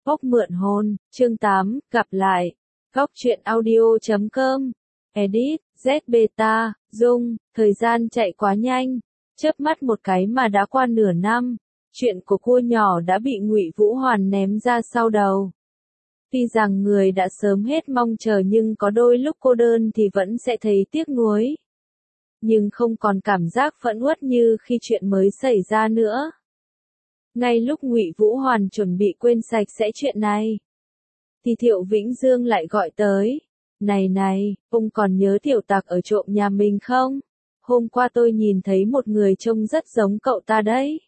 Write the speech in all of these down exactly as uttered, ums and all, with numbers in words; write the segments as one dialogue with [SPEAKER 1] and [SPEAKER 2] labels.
[SPEAKER 1] Phốc mượn hôn, chương tám, gặp lại. Góc truyện audio chấm com. Edit, Z Beta, Dung, thời gian chạy quá nhanh. Chớp mắt một cái mà đã qua nửa năm. Chuyện của cua nhỏ đã bị Ngụy Vũ Hoàn ném ra sau đầu. Tuy rằng người đã sớm hết mong chờ nhưng có đôi lúc cô đơn thì vẫn sẽ thấy tiếc nuối. Nhưng không còn cảm giác phẫn uất như khi chuyện mới xảy ra nữa. Ngay lúc Ngụy Vũ Hoàn chuẩn bị quên sạch sẽ chuyện này, thì Thiệu Vĩnh Dương lại gọi tới. Này này, ông còn nhớ Tiểu Tặc ở trộm nhà mình không? Hôm qua tôi nhìn thấy một người trông rất giống cậu ta đấy.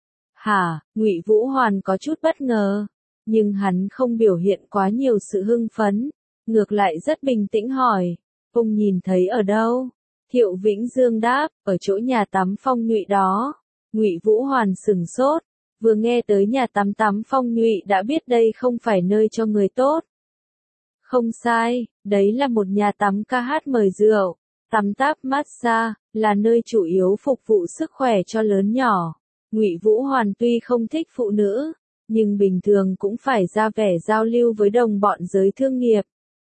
[SPEAKER 1] Hả? Ngụy Vũ Hoàn có chút bất ngờ, nhưng hắn không biểu hiện quá nhiều sự hưng phấn, ngược lại rất bình tĩnh hỏi, ông nhìn thấy ở đâu? Thiệu Vĩnh Dương đáp, ở chỗ nhà tắm Phong Nhụy đó. Ngụy Vũ Hoàn sửng sốt, vừa nghe tới nhà tắm tắm Phong Nhụy đã biết đây không phải nơi cho người tốt. Không sai, đấy là một nhà tắm ca hát mời rượu, tắm táp massage, là nơi chủ yếu phục vụ sức khỏe cho lớn nhỏ. Ngụy Vũ Hoàn tuy không thích phụ nữ, nhưng bình thường cũng phải ra vẻ giao lưu với đồng bọn giới thương nghiệp,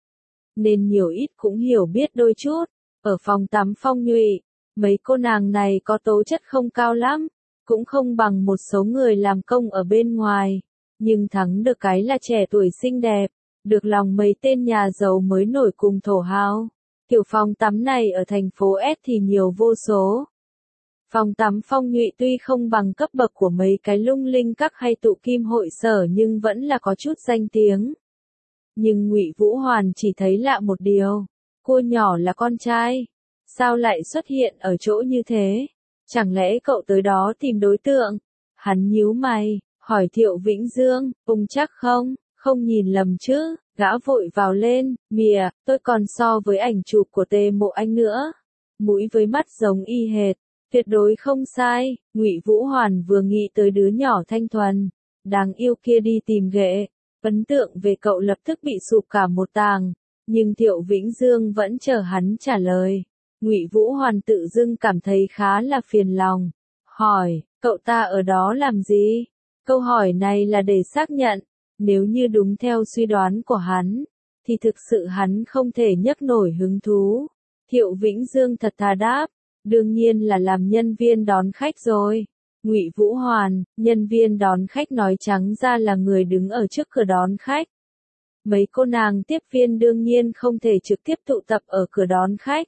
[SPEAKER 1] nên nhiều ít cũng hiểu biết đôi chút. Ở phòng tắm Phong Nhụy, mấy cô nàng này có tố chất không cao lắm, cũng không bằng một số người làm công ở bên ngoài, nhưng thắng được cái là trẻ tuổi xinh đẹp, được lòng mấy tên nhà giàu mới nổi cùng thổ hào. Kiểu phòng tắm này ở thành phố S thì nhiều vô số. Phòng tắm Phong Nhụy tuy không bằng cấp bậc của mấy cái lung linh các hay tụ kim hội sở nhưng vẫn là có chút danh tiếng. Nhưng Ngụy Vũ Hoàn chỉ thấy lạ một điều, cô nhỏ là con trai, sao lại xuất hiện ở chỗ như thế? Chẳng lẽ cậu tới đó tìm đối tượng? Hắn nhíu mày, hỏi Thiệu Vĩnh Dương, ông chắc không, không nhìn lầm chứ? Gã vội vào lên, mìa, tôi còn so với ảnh chụp của Tề Mộ Anh nữa. Mũi với mắt giống y hệt, tuyệt đối không sai. Ngụy Vũ Hoàn vừa nghĩ tới đứa nhỏ thanh thuần, đáng yêu kia đi tìm ghệ, ấn tượng về cậu lập tức bị sụp cả một tàng. Nhưng Thiệu Vĩnh Dương vẫn chờ hắn trả lời. Ngụy Vũ Hoàn tự dưng cảm thấy khá là phiền lòng, hỏi, cậu ta ở đó làm gì? Câu hỏi này là để xác nhận, nếu như đúng theo suy đoán của hắn, thì thực sự hắn không thể nhấc nổi hứng thú. Thiệu Vĩnh Dương thật thà đáp, đương nhiên là làm nhân viên đón khách rồi. Ngụy Vũ Hoàn, nhân viên đón khách nói trắng ra là người đứng ở trước cửa đón khách. Mấy cô nàng tiếp viên đương nhiên không thể trực tiếp tụ tập ở cửa đón khách.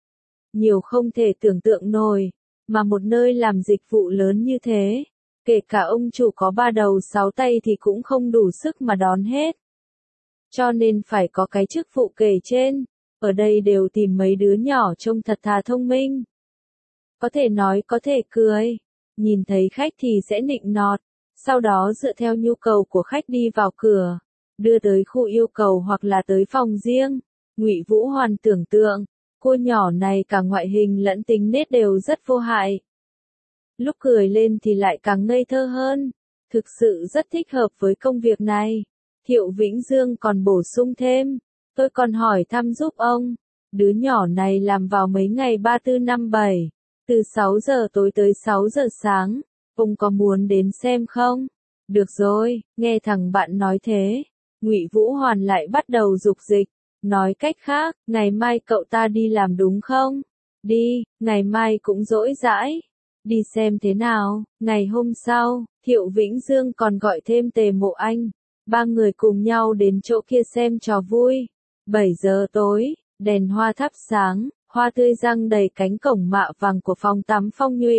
[SPEAKER 1] Nhiều không thể tưởng tượng nổi, mà một nơi làm dịch vụ lớn như thế, kể cả ông chủ có ba đầu sáu tay thì cũng không đủ sức mà đón hết. Cho nên phải có cái chức vụ kể trên, ở đây đều tìm mấy đứa nhỏ trông thật thà thông minh. Có thể nói có thể cười, nhìn thấy khách thì sẽ nịnh nọt, sau đó dựa theo nhu cầu của khách đi vào cửa, đưa tới khu yêu cầu hoặc là tới phòng riêng. Ngụy Vũ Hoàn tưởng tượng, cô nhỏ này cả ngoại hình lẫn tính nết đều rất vô hại. Lúc cười lên thì lại càng ngây thơ hơn, thực sự rất thích hợp với công việc này. Thiệu Vĩnh Dương còn bổ sung thêm, tôi còn hỏi thăm giúp ông, đứa nhỏ này làm vào mấy ngày ba tư năm bảy, từ sáu giờ tối tới sáu giờ sáng, ông có muốn đến xem không? Được rồi, nghe thằng bạn nói thế, Ngụy Vũ Hoàn lại bắt đầu dục dịch. Nói cách khác, ngày mai cậu ta đi làm đúng không? Đi, ngày mai cũng rỗi rãi. Đi xem thế nào. Ngày hôm sau, Thiệu Vĩnh Dương còn gọi thêm Tề Mộ Anh. Ba người cùng nhau đến chỗ kia xem trò vui. bảy giờ tối, đèn hoa thắp sáng, hoa tươi răng đầy cánh cổng mạ vàng của phòng tắm Phong Nhụy.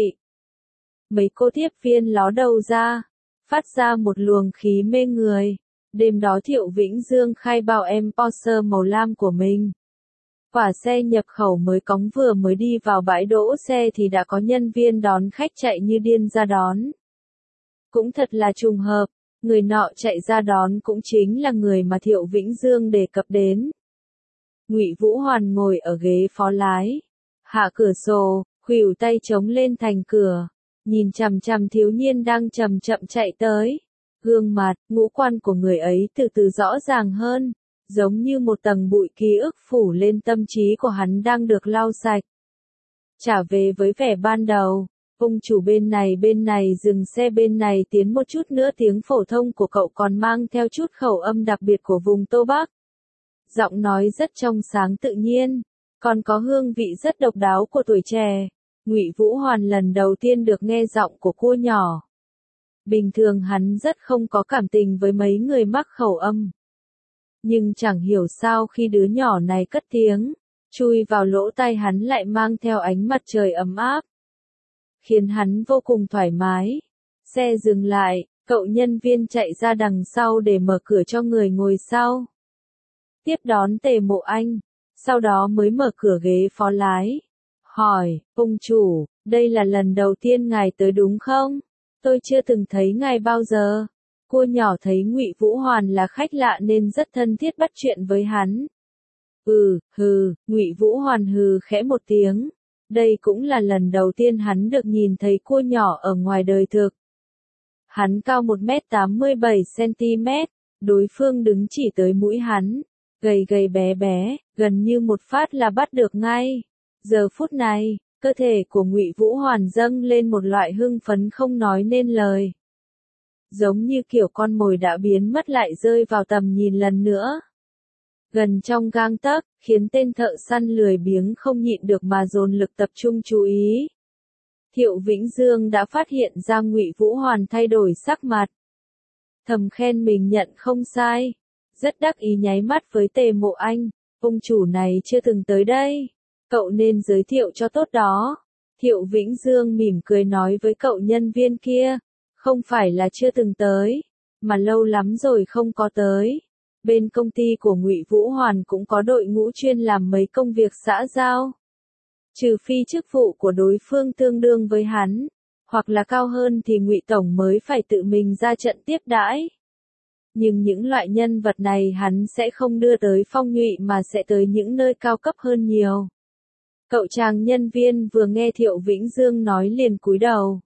[SPEAKER 1] Mấy cô tiếp viên ló đầu ra, phát ra một luồng khí mê người. Đêm đó Thiệu Vĩnh Dương khai bao em Porsche màu lam của mình. Quả xe nhập khẩu mới cóng vừa mới đi vào bãi đỗ xe thì đã có nhân viên đón khách chạy như điên ra đón. Cũng thật là trùng hợp, người nọ chạy ra đón cũng chính là người mà Thiệu Vĩnh Dương đề cập đến. Ngụy Vũ Hoàn ngồi ở ghế phó lái, hạ cửa sổ, khuỷu tay chống lên thành cửa, nhìn chằm chằm thiếu niên đang chậm chậm chạy tới. Gương mặt, ngũ quan của người ấy từ từ rõ ràng hơn, giống như một tầng bụi ký ức phủ lên tâm trí của hắn đang được lau sạch. Trả về với vẻ ban đầu, Ông chủ bên này bên này dừng xe bên này tiến một chút nữa tiếng phổ thông của cậu còn mang theo chút khẩu âm đặc biệt của vùng Tô Bắc. Giọng nói rất trong sáng tự nhiên, còn có hương vị rất độc đáo của tuổi trẻ. Ngụy Vũ Hoàn lần đầu tiên được nghe giọng của cua nhỏ. Bình thường hắn rất không có cảm tình với mấy người mắc khẩu âm. Nhưng chẳng hiểu sao khi đứa nhỏ này cất tiếng, chui vào lỗ tai hắn lại mang theo ánh mặt trời ấm áp, khiến hắn vô cùng thoải mái. Xe dừng lại, cậu nhân viên chạy ra đằng sau để mở cửa cho người ngồi sau. Tiếp đón Tề Mộ Anh, sau đó mới mở cửa ghế phó lái. Hỏi, ông chủ, đây là lần đầu tiên ngài tới đúng không? Tôi chưa từng thấy ngài bao giờ. Cô nhỏ thấy Ngụy Vũ Hoàn là khách lạ nên rất thân thiết bắt chuyện với hắn. Ừ, hừ, Ngụy Vũ Hoàn hừ khẽ một tiếng. Đây cũng là lần đầu tiên hắn được nhìn thấy cô nhỏ ở ngoài đời thực. Hắn cao một mét tám mươi bảy xăng-ti-mét, đối phương đứng chỉ tới mũi hắn, gầy gầy bé bé, gần như một phát là bắt được ngay. Giờ phút này, cơ thể của Ngụy Vũ Hoàn dâng lên một loại hưng phấn không nói nên lời. Giống như kiểu con mồi đã biến mất lại rơi vào tầm nhìn lần nữa. Gần trong gang tấc, khiến tên thợ săn lười biếng không nhịn được mà dồn lực tập trung chú ý. Thiệu Vĩnh Dương đã phát hiện ra Ngụy Vũ Hoàn thay đổi sắc mặt. Thầm khen mình nhận không sai. Rất đắc ý nháy mắt với Tề Mộ Anh. Ông chủ này chưa từng tới đây. Cậu nên giới thiệu cho tốt đó. Thiệu Vĩnh Dương mỉm cười nói với cậu nhân viên kia. Không phải là chưa từng tới, mà lâu lắm rồi không có tới. Bên công ty của Ngụy Vũ Hoàn cũng có đội ngũ chuyên làm mấy công việc xã giao. Trừ phi chức vụ của đối phương tương đương với hắn, hoặc là cao hơn thì Ngụy Tổng mới phải tự mình ra trận tiếp đãi. Nhưng những loại nhân vật này hắn sẽ không đưa tới Phong Nhụy mà sẽ tới những nơi cao cấp hơn nhiều. Cậu chàng nhân viên vừa nghe Thiệu Vĩnh Dương nói liền cúi đầu.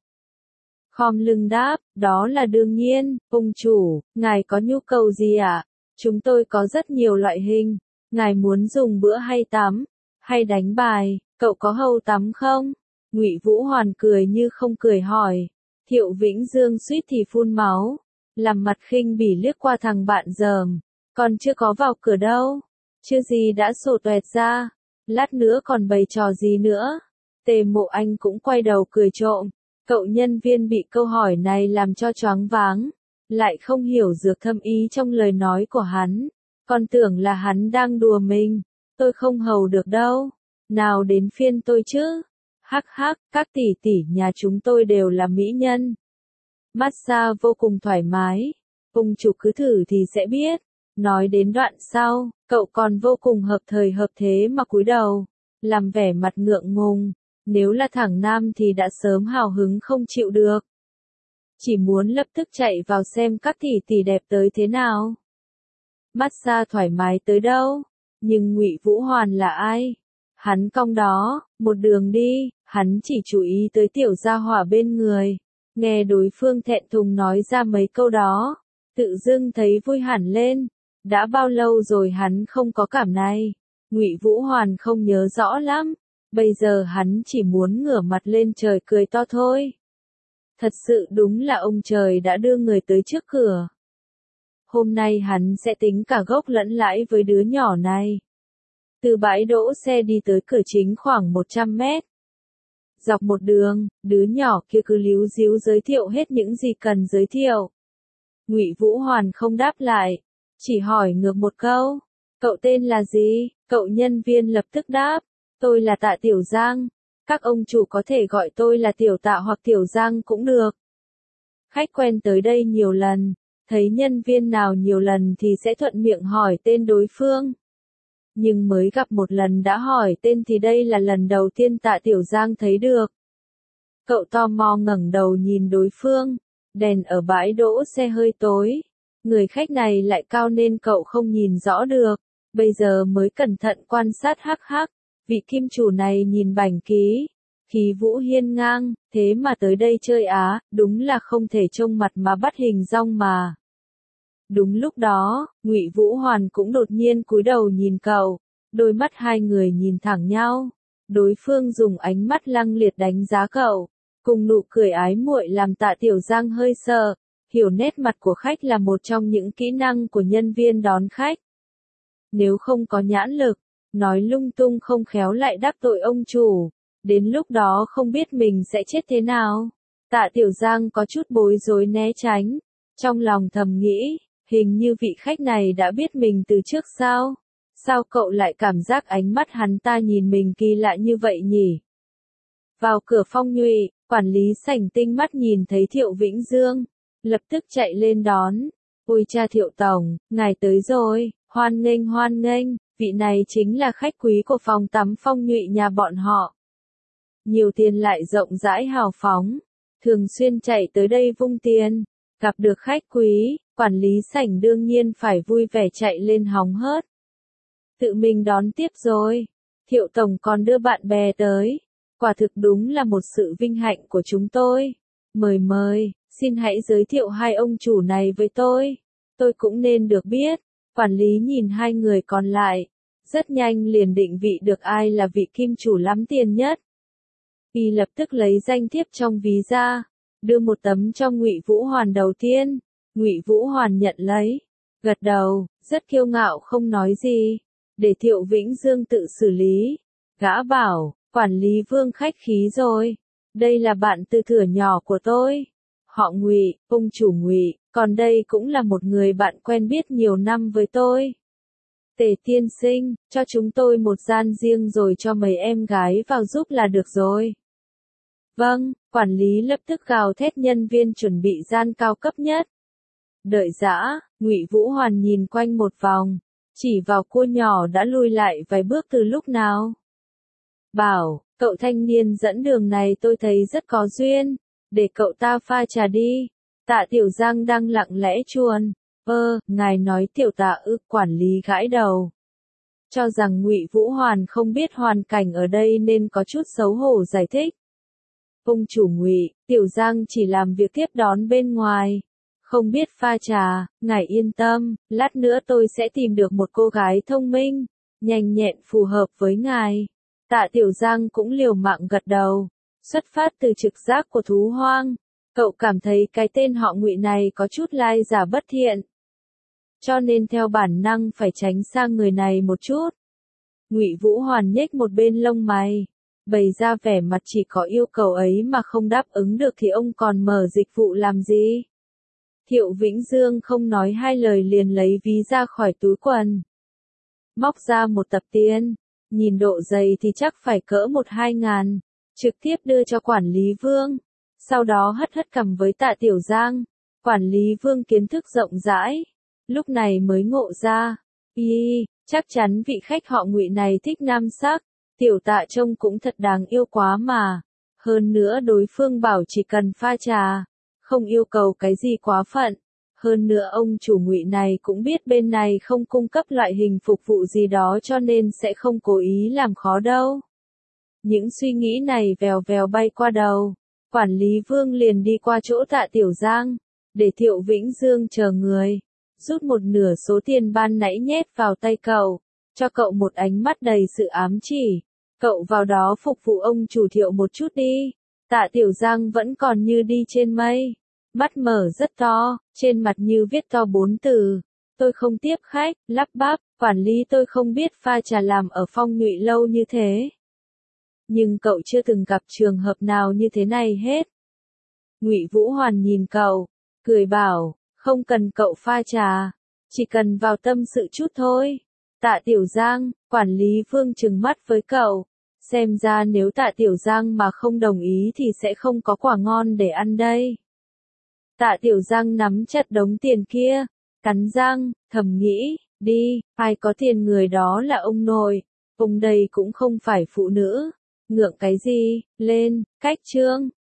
[SPEAKER 1] Khom lưng đáp, đó là đương nhiên, ông chủ, ngài có nhu cầu gì ạ? À? Chúng tôi có rất nhiều loại hình, ngài muốn dùng bữa hay tắm, hay đánh bài, cậu có hầu tắm không? Ngụy Vũ Hoàn cười như không cười hỏi. Thiệu Vĩnh Dương suýt thì phun máu, làm mặt khinh bỉ liếc qua thằng bạn dờm, còn chưa có vào cửa đâu, chưa gì đã sổ toẹt ra, lát nữa còn bày trò gì nữa? Tề Mộ Anh cũng quay đầu cười trộm. Cậu nhân viên bị câu hỏi này làm cho choáng váng, lại không hiểu dược thâm ý trong lời nói của hắn, còn tưởng là hắn đang đùa mình. Tôi không hầu được đâu, nào đến phiên tôi chứ. Hắc hắc, các tỷ tỷ nhà chúng tôi đều là mỹ nhân. Massage vô cùng thoải mái, ông chủ cứ thử thì sẽ biết. Nói đến đoạn sau, cậu còn vô cùng hợp thời hợp thế mà cúi đầu, làm vẻ mặt ngượng ngùng. Nếu là thằng nam thì đã sớm hào hứng không chịu được. Chỉ muốn lập tức chạy vào xem các tỷ tỷ đẹp tới thế nào. Massage thoải mái tới đâu. Nhưng Ngụy Vũ Hoàn là ai? Hắn cong đó, một đường đi, hắn chỉ chú ý tới tiểu gia hỏa bên người. Nghe đối phương thẹn thùng nói ra mấy câu đó, tự dưng thấy vui hẳn lên. Đã bao lâu rồi hắn không có cảm này? Ngụy Vũ Hoàn không nhớ rõ lắm. Bây giờ hắn chỉ muốn ngửa mặt lên trời cười to thôi. Thật sự đúng là ông trời đã đưa người tới trước cửa. Hôm nay hắn sẽ tính cả gốc lẫn lãi với đứa nhỏ này. Từ bãi đỗ xe đi tới cửa chính khoảng một trăm mét. Dọc một đường, đứa nhỏ kia cứ líu díu giới thiệu hết những gì cần giới thiệu. Ngụy Vũ Hoàn không đáp lại, chỉ hỏi ngược một câu. Cậu tên là gì? Cậu nhân viên lập tức đáp. Tôi là Tạ Tiểu Giang, các ông chủ có thể gọi tôi là Tiểu Tạ hoặc Tiểu Giang cũng được. Khách quen tới đây nhiều lần, thấy nhân viên nào nhiều lần thì sẽ thuận miệng hỏi tên đối phương. Nhưng mới gặp một lần đã hỏi tên thì đây là lần đầu tiên Tạ Tiểu Giang thấy được. Cậu tò mò ngẩng đầu nhìn đối phương, đèn ở bãi đỗ xe hơi tối. Người khách này lại cao nên cậu không nhìn rõ được, bây giờ mới cẩn thận quan sát hắc hắc. Vị kim chủ này nhìn bảnh ký, khí vũ hiên ngang, thế mà tới đây chơi á, đúng là không thể trông mặt mà bắt hình dong mà. Đúng lúc đó, Ngụy Vũ Hoàn cũng đột nhiên cúi đầu nhìn cậu, đôi mắt hai người nhìn thẳng nhau. Đối phương dùng ánh mắt lăng liệt đánh giá cậu, cùng nụ cười ái muội làm Tạ Tiểu Giang hơi sợ, hiểu nét mặt của khách là một trong những kỹ năng của nhân viên đón khách. Nếu không có nhãn lực, nói lung tung không khéo lại đắc tội ông chủ, đến lúc đó không biết mình sẽ chết thế nào. Tạ Tiểu Giang có chút bối rối né tránh, trong lòng thầm nghĩ, hình như vị khách này đã biết mình từ trước sao? Sao cậu lại cảm giác ánh mắt hắn ta nhìn mình kỳ lạ như vậy nhỉ? Vào cửa Phong Nhụy, quản lý sảnh tinh mắt nhìn thấy Thiệu Vĩnh Dương, lập tức chạy lên đón. Ôi cha Thiệu Tổng, ngài tới rồi, hoan nghênh hoan nghênh, vị này chính là khách quý của phòng tắm Phong Nhụy nhà bọn họ. Nhiều tiền lại rộng rãi hào phóng, thường xuyên chạy tới đây vung tiền, gặp được khách quý, quản lý sảnh đương nhiên phải vui vẻ chạy lên hóng hớt. Tự mình đón tiếp rồi, Thiệu Tổng còn đưa bạn bè tới, quả thực đúng là một sự vinh hạnh của chúng tôi. Mời mời, xin hãy giới thiệu hai ông chủ này với tôi, tôi cũng nên được biết. Quản lý nhìn hai người còn lại, rất nhanh liền định vị được ai là vị kim chủ lắm tiền nhất. Y lập tức lấy danh thiếp trong ví ra, đưa một tấm cho Ngụy Vũ Hoàn đầu tiên. Ngụy Vũ Hoàn nhận lấy, gật đầu, rất kiêu ngạo không nói gì, để Thiệu Vĩnh Dương tự xử lý. Gã bảo, quản lý Vương khách khí rồi, đây là bạn từ thuở nhỏ của tôi, họ Ngụy, ông chủ Ngụy, còn đây cũng là một người bạn quen biết nhiều năm với tôi. Tề tiên sinh, cho chúng tôi một gian riêng rồi cho mấy em gái vào giúp là được rồi. Vâng, quản lý lập tức gào thét nhân viên chuẩn bị gian cao cấp nhất. Đợi dã, Ngụy Vũ Hoàn nhìn quanh một vòng, chỉ vào cô nhỏ đã lui lại vài bước từ lúc nào. Bảo, cậu thanh niên dẫn đường này tôi thấy rất có duyên, để cậu ta pha trà đi. Tạ Tiểu Giang đang lặng lẽ chuồn. Ơ, ngài nói Tiểu Tạ ư? Quản lý gãi đầu. Cho rằng Ngụy Vũ Hoàn không biết hoàn cảnh ở đây nên có chút xấu hổ giải thích. Ông chủ Ngụy, Tiểu Giang chỉ làm việc tiếp đón bên ngoài, không biết pha trà, ngài yên tâm, lát nữa tôi sẽ tìm được một cô gái thông minh, nhanh nhẹn phù hợp với ngài. Tạ Tiểu Giang cũng liều mạng gật đầu, xuất phát từ trực giác của thú hoang, cậu cảm thấy cái tên họ Ngụy này có chút lai giả bất thiện, cho nên theo bản năng phải tránh sang người này một chút. Ngụy Vũ Hoàn nhếch một bên lông mày, bày ra vẻ mặt chỉ có yêu cầu ấy mà không đáp ứng được thì ông còn mở dịch vụ làm gì? Thiệu Vĩnh Dương không nói hai lời liền lấy ví ra khỏi túi quần, móc ra một tập tiền, nhìn độ dày thì chắc phải cỡ một hai ngàn, trực tiếp đưa cho quản lý Vương, sau đó hất hất cằm với Tạ Tiểu Giang. Quản lý Vương kiến thức rộng rãi, lúc này mới ngộ ra, y, chắc chắn vị khách họ Ngụy này thích nam sắc, Tiểu Tạ trông cũng thật đáng yêu quá mà, hơn nữa đối phương bảo chỉ cần pha trà, không yêu cầu cái gì quá phận. Hơn nữa ông chủ Ngụy này cũng biết bên này không cung cấp loại hình phục vụ gì đó cho nên sẽ không cố ý làm khó đâu. Những suy nghĩ này vèo vèo bay qua đầu, quản lý Vương liền đi qua chỗ Tạ Tiểu Giang, để Thiệu Vĩnh Dương chờ người, rút một nửa số tiền ban nãy nhét vào tay cậu, cho cậu một ánh mắt đầy sự ám chỉ, cậu vào đó phục vụ ông chủ Thiệu một chút đi. Tạ Tiểu Giang vẫn còn như đi trên mây. Mắt mở rất to, trên mặt như viết to bốn từ. Tôi không tiếp khách, lắp bắp, quản lý tôi không biết pha trà làm ở Phong Nhụy lâu như thế. Nhưng cậu chưa từng gặp trường hợp nào như thế này hết. Ngụy Vũ Hoàn nhìn cậu, cười bảo, không cần cậu pha trà, chỉ cần vào tâm sự chút thôi. Tạ Tiểu Giang, quản lý Vương trừng mắt với cậu, xem ra nếu Tạ Tiểu Giang mà không đồng ý thì sẽ không có quả ngon để ăn đây. Tạ Tiểu Giang nắm chặt đống tiền kia, cắn răng, thầm nghĩ, đi, ai có tiền người đó là ông nội, ông đây cũng không phải phụ nữ, ngượng cái gì, lên, cách chương.